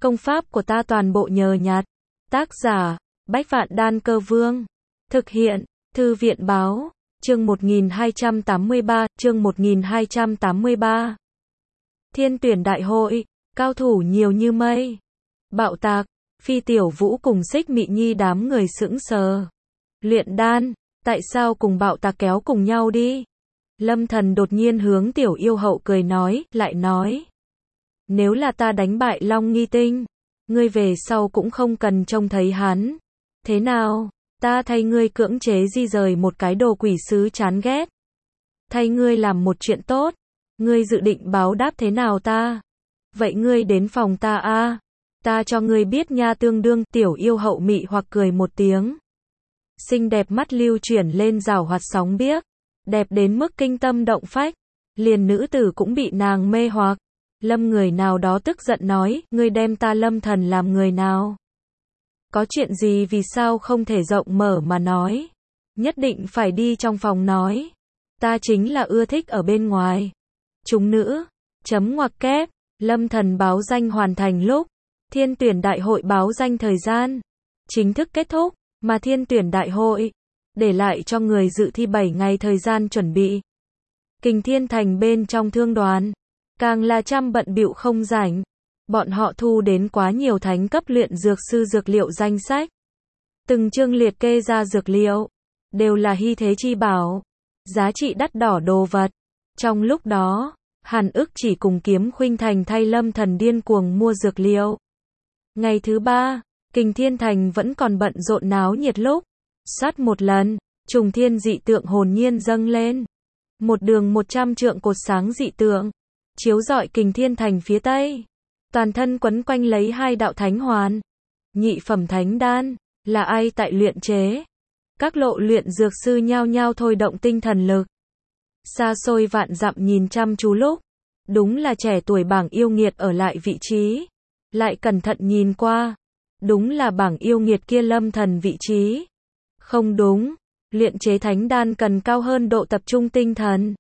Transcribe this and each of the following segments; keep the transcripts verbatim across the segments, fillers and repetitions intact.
Công pháp của ta toàn bộ nhờ nhặt. Tác giả, Bách Vạn Đan Cơ Vương. Thực hiện, Thư viện Báo. Chương một nghìn hai trăm tám mươi ba, chương một nghìn hai trăm tám mươi ba. Thiên tuyển đại hội, cao thủ nhiều như mây. Bạo tạc, Phi Tiểu Vũ cùng Xích Mị Nhi đám người sững sờ. Luyện đan, tại sao cùng bạo tạc kéo cùng nhau đi? Lâm Thần đột nhiên hướng Tiểu Yêu Hậu cười nói, lại nói. Nếu là ta đánh bại Long Nghi Tinh, ngươi về sau cũng không cần trông thấy hắn. Thế nào, ta thay ngươi cưỡng chế di rời một cái đồ quỷ sứ chán ghét. Thay ngươi làm một chuyện tốt, ngươi dự định báo đáp thế nào ta? Vậy ngươi đến phòng ta a, à? Ta cho ngươi biết nha. Tương đương. Tiểu Yêu Hậu mị hoặc cười một tiếng. Xinh đẹp mắt lưu chuyển lên rào hoạt sóng biếc, đẹp đến mức kinh tâm động phách, liền nữ tử cũng bị nàng mê hoặc. Lâm người nào đó tức giận nói, ngươi đem ta Lâm Thần làm người nào? Có chuyện gì vì sao không thể rộng mở mà nói? Nhất định phải đi trong phòng nói. Ta chính là ưa thích ở bên ngoài. Chúng nữ, chấm ngoặc kép, Lâm Thần báo danh hoàn thành lúc, thiên tuyển đại hội báo danh thời gian, chính thức kết thúc, mà thiên tuyển đại hội, để lại cho người dự thi bảy ngày thời gian chuẩn bị. Kình Thiên Thành bên trong thương đoàn, càng là trăm bận bịu không rảnh. Bọn họ thu đến quá nhiều thánh cấp luyện dược sư dược liệu danh sách. Từng chương liệt kê ra dược liệu, đều là hy thế chi bảo, giá trị đắt đỏ đồ vật. Trong lúc đó, Hàn Ức chỉ cùng Kiếm Khuynh Thành thay Lâm Thần điên cuồng mua dược liệu. Ngày thứ ba, Kình Thiên Thành vẫn còn bận rộn náo nhiệt lúc. Sát một lần, trùng thiên dị tượng hồn nhiên dâng lên. Một đường một trăm trượng cột sáng dị tượng, chiếu rọi Kình Thiên Thành phía tây. Toàn thân quấn quanh lấy hai đạo thánh hoàn. Nhị phẩm thánh đan, là ai tại luyện chế? Các lộ luyện dược sư nhao nhao thôi động tinh thần lực. Xa xôi vạn dặm nhìn chăm chú lúc, đúng là trẻ tuổi bảng yêu nghiệt ở lại vị trí. Lại cẩn thận nhìn qua, đúng là bảng yêu nghiệt kia Lâm Thần vị trí. Không đúng, luyện chế thánh đan cần cao hơn độ tập trung tinh thần.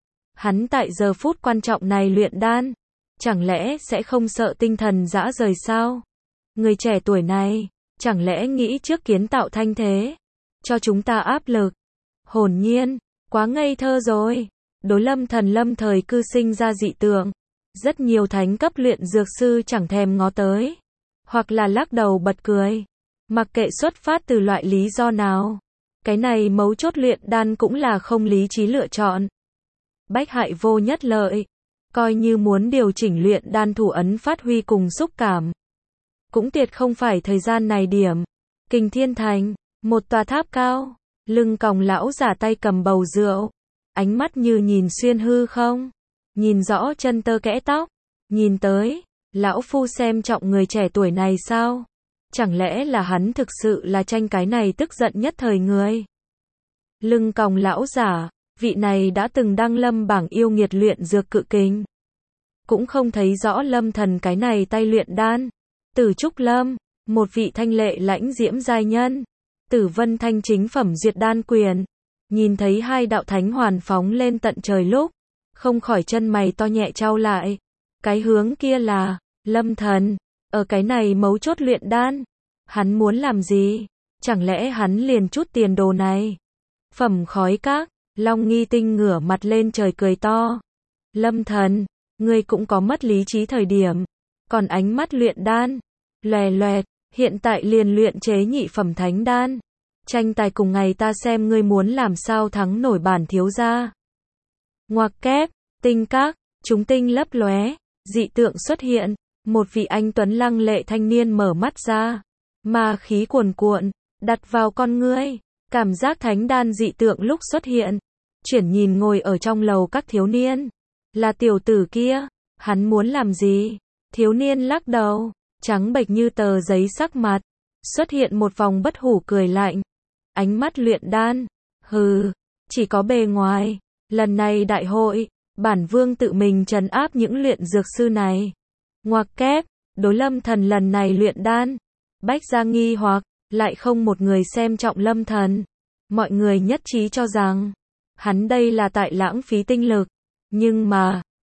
Hắn tại giờ phút quan trọng này luyện đan, chẳng lẽ sẽ không sợ tinh thần rã rời sao? Người trẻ tuổi này, chẳng lẽ nghĩ trước kiến tạo thanh thế, cho chúng ta áp lực? Hồn nhiên, quá ngây thơ rồi. Đối Lâm Thần lâm thời cư sinh ra dị tượng, rất nhiều thánh cấp luyện dược sư chẳng thèm ngó tới, hoặc là lắc đầu bật cười. Mặc kệ xuất phát từ loại lý do nào, cái này mấu chốt luyện đan cũng là không lý trí lựa chọn. Bách hại vô nhất lợi. Coi như muốn điều chỉnh luyện đan thủ ấn phát huy cùng xúc cảm, cũng tuyệt không phải thời gian này điểm. Kình Thiên Thành, một tòa tháp cao, lưng còng lão giả tay cầm bầu rượu, ánh mắt như nhìn xuyên hư không, nhìn rõ chân tơ kẽ tóc, nhìn tới, lão phu xem trọng người trẻ tuổi này sao? Chẳng lẽ là hắn thực sự là tranh cái này tức giận nhất thời người? Lưng còng lão giả, vị này đã từng đăng lâm bảng yêu nghiệt luyện dược cự kình. Cũng không thấy rõ Lâm Thần cái này tay luyện đan. Tử Trúc Lâm, một vị thanh lệ lãnh diễm giai nhân. Tử Vân Thanh chính phẩm duyệt đan quyền. Nhìn thấy hai đạo thánh hoàn phóng lên tận trời lúc, không khỏi chân mày to nhẹ trao lại. Cái hướng kia là, Lâm Thần, ở cái này mấu chốt luyện đan. Hắn muốn làm gì? Chẳng lẽ hắn liền chút tiền đồ này? Phẩm khói các, Long Nghi Tinh ngửa mặt lên trời cười to. Lâm Thần, ngươi cũng có mất lý trí thời điểm. Còn ánh mắt luyện đan, lòe loẹt, hiện tại liền luyện chế nhị phẩm thánh đan. Tranh tài cùng ngày ta xem ngươi muốn làm sao thắng nổi bản thiếu gia. Ngoặc kép, tinh các, chúng tinh lấp lóe, dị tượng xuất hiện. Một vị anh tuấn lăng lệ thanh niên mở mắt ra. Ma khí cuồn cuộn, đặt vào con ngươi. Cảm giác thánh đan dị tượng lúc xuất hiện. Chuyển nhìn ngồi ở trong lầu các thiếu niên. Là tiểu tử kia, hắn muốn làm gì? Thiếu niên lắc đầu, trắng bệch như tờ giấy sắc mặt. Xuất hiện một vòng bất hủ cười lạnh. Ánh mắt luyện đan, hừ, chỉ có bề ngoài. Lần này đại hội, bản vương tự mình trấn áp những luyện dược sư này. Ngoặc kép, đối Lâm Thần lần này luyện đan. Bách gia nghi hoặc, lại không một người xem trọng Lâm Thần. Mọi người nhất trí cho rằng, hắn đây là tại lãng phí tinh lực. Nhưng mà,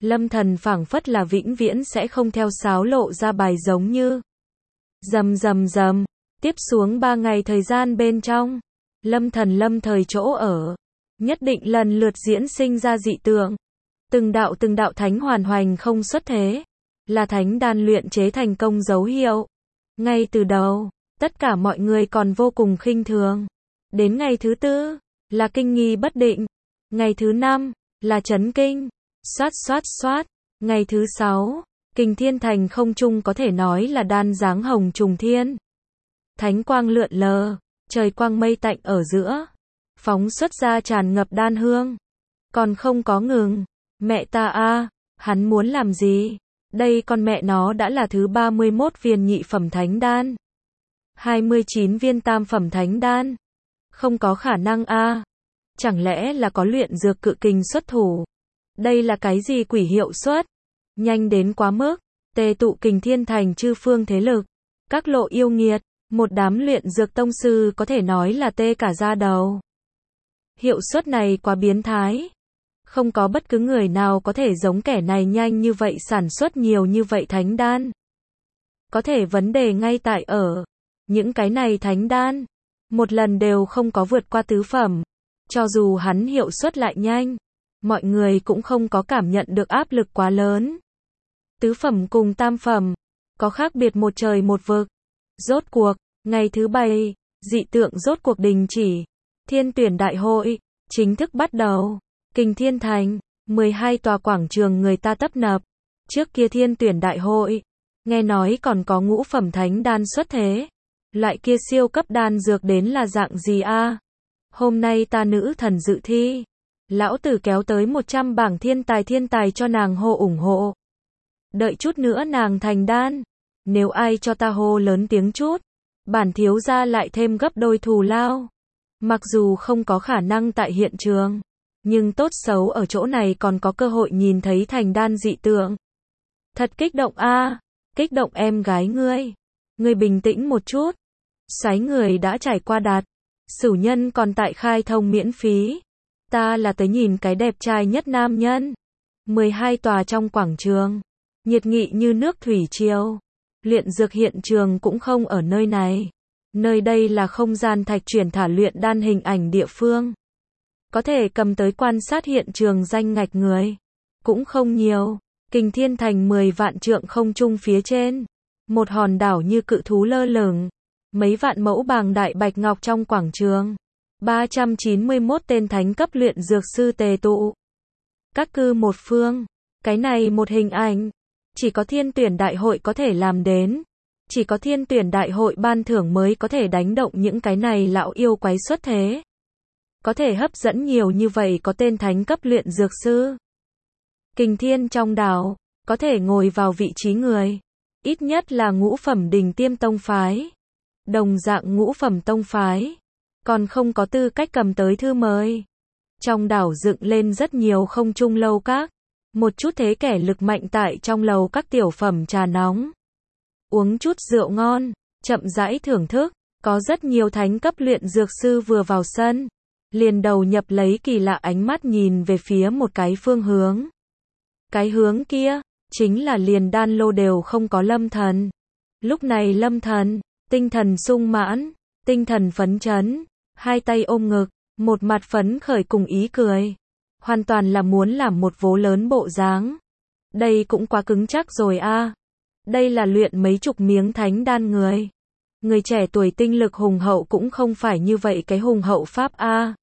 Lâm Thần phảng phất là vĩnh viễn sẽ không theo sáo lộ ra bài giống như. Rầm rầm rầm, tiếp xuống ba ngày thời gian bên trong, Lâm Thần lâm thời chỗ ở, nhất định lần lượt diễn sinh ra dị tượng. Từng đạo từng đạo thánh hoàn hoành không xuất thế, là thánh đan luyện chế thành công dấu hiệu. Ngay từ đầu, tất cả mọi người còn vô cùng khinh thường. Đến ngày thứ tư, là kinh nghi bất định. Ngày thứ năm, là chấn kinh. Xoát xoát xoát. Ngày thứ sáu, Kình Thiên Thành không trung có thể nói là đan dáng hồng trùng thiên. Thánh quang lượn lờ, trời quang mây tạnh ở giữa, phóng xuất ra tràn ngập đan hương. Còn không có ngừng. Mẹ ta a, hắn muốn làm gì? Đây con mẹ nó đã là thứ ba mươi mốt viên nhị phẩm thánh đan, hai mươi chín viên tam phẩm thánh đan. Không có khả năng a. Chẳng lẽ là có luyện dược cự kình xuất thủ? Đây là cái gì quỷ hiệu suất? Nhanh đến quá mức, tề tụ Kình Thiên Thành chư phương thế lực, các lộ yêu nghiệt, một đám luyện dược tông sư có thể nói là tê cả da đầu. Hiệu suất này quá biến thái. Không có bất cứ người nào có thể giống kẻ này nhanh như vậy sản xuất nhiều như vậy thánh đan. Có thể vấn đề ngay tại ở, những cái này thánh đan, một lần đều không có vượt qua tứ phẩm. Cho dù hắn hiệu suất lại nhanh, mọi người cũng không có cảm nhận được áp lực quá lớn. Tứ phẩm cùng tam phẩm, có khác biệt một trời một vực. Rốt cuộc, ngày thứ bảy, dị tượng rốt cuộc đình chỉ. Thiên tuyển đại hội, chính thức bắt đầu. Kình Thiên Thành, mười hai tòa quảng trường người ta tấp nập. Trước kia thiên tuyển đại hội, nghe nói còn có ngũ phẩm thánh đan xuất thế. Loại kia siêu cấp đan dược đến là dạng gì a? Hôm nay ta nữ thần dự thi. Lão tử kéo tới một trăm bảng thiên tài thiên tài cho nàng hô ủng hộ. Đợi chút nữa nàng thành đan. Nếu ai cho ta hô lớn tiếng chút, bản thiếu gia lại thêm gấp đôi thù lao. Mặc dù không có khả năng tại hiện trường, nhưng tốt xấu ở chỗ này còn có cơ hội nhìn thấy thành đan dị tượng. Thật kích động a, kích động em gái ngươi. Ngươi bình tĩnh một chút. Xoáy người đã trải qua đạt. Sửu nhân còn tại khai thông miễn phí. Ta là tới nhìn cái đẹp trai nhất nam nhân. mười hai tòa trong quảng trường, nhiệt nghị như nước thủy triều. Luyện dược hiện trường cũng không ở nơi này. Nơi đây là không gian thạch chuyển thả luyện đan hình ảnh địa phương. Có thể cầm tới quan sát hiện trường danh ngạch người cũng không nhiều. Kình Thiên Thành mười vạn trượng không trung phía trên, một hòn đảo như cự thú lơ lửng, mấy vạn mẫu bàng đại bạch ngọc trong quảng trường, ba trăm chín mươi mốt tên thánh cấp luyện dược sư tề tụ. Các cư một phương, cái này một hình ảnh, chỉ có thiên tuyển đại hội có thể làm đến. Chỉ có thiên tuyển đại hội ban thưởng mới có thể đánh động những cái này lão yêu quái xuất thế. Có thể hấp dẫn nhiều như vậy có tên thánh cấp luyện dược sư. Kình Thiên trong đảo, có thể ngồi vào vị trí người, ít nhất là ngũ phẩm đỉnh tiêm tông phái. Đồng dạng ngũ phẩm tông phái, còn không có tư cách cầm tới thư mời. Trong đảo dựng lên rất nhiều không trung lâu các, một chút thế kẻ lực mạnh tại trong lầu các tiểu phẩm trà nóng. Uống chút rượu ngon, chậm rãi thưởng thức, có rất nhiều thánh cấp luyện dược sư vừa vào sân, liền đầu nhập lấy kỳ lạ ánh mắt nhìn về phía một cái phương hướng. Cái hướng kia, chính là liền đan lô đều không có Lâm Thần. Lúc này Lâm Thần, tinh thần sung mãn, tinh thần phấn chấn, hai tay ôm ngực, một mặt phấn khởi cùng ý cười. Hoàn toàn là muốn làm một vố lớn bộ dáng. Đây cũng quá cứng chắc rồi a. Đây là luyện mấy chục miếng thánh đan người. Người trẻ tuổi tinh lực hùng hậu cũng không phải như vậy cái hùng hậu pháp a.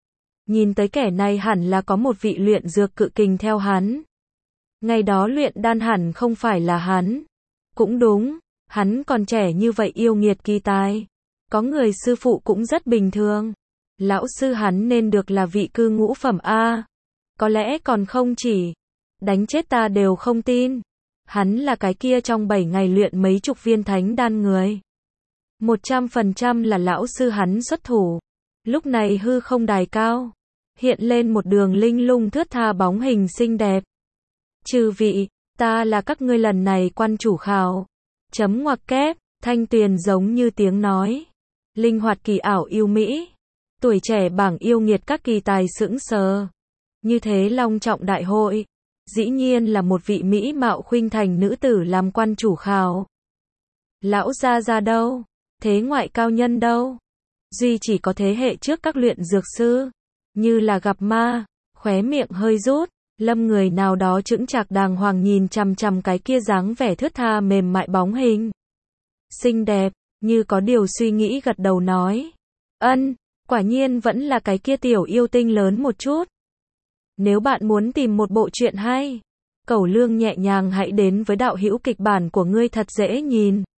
Nhìn tới kẻ này hẳn là có một vị luyện dược cự kình theo hắn. Ngày đó luyện đan hẳn không phải là hắn. Cũng đúng, hắn còn trẻ như vậy yêu nghiệt kỳ tài. Có người sư phụ cũng rất bình thường. Lão sư hắn nên được là vị cư ngũ phẩm a. Có lẽ còn không chỉ. Đánh chết ta đều không tin. Hắn là cái kia trong bảy ngày luyện mấy chục viên thánh đan người. một trăm phần trăm là lão sư hắn xuất thủ. Lúc này hư không đài cao, hiện lên một đường linh lung thướt tha bóng hình xinh đẹp. Chư vị, ta là các ngươi lần này quan chủ khảo. Chấm ngoặc kép, thanh tuyền giống như tiếng nói. Linh hoạt kỳ ảo yêu mỹ. Tuổi trẻ bảng yêu nghiệt các kỳ tài sững sờ. Như thế long trọng đại hội. Dĩ nhiên là một vị mỹ mạo khuynh thành nữ tử làm quan chủ khảo. Lão gia gia đâu? Thế ngoại cao nhân đâu? Duy chỉ có thế hệ trước các luyện dược sư. Như là gặp ma, khóe miệng hơi rút. Lâm người nào đó chững chạc đàng hoàng nhìn chằm chằm cái kia dáng vẻ thướt tha mềm mại bóng hình. Xinh đẹp, như có điều suy nghĩ gật đầu nói. Ân, quả nhiên vẫn là cái kia tiểu yêu tinh lớn một chút. Nếu bạn muốn tìm một bộ truyện hay, Cẩu Lương nhẹ nhàng hãy đến với đạo hữu kịch bản của ngươi thật dễ nhìn.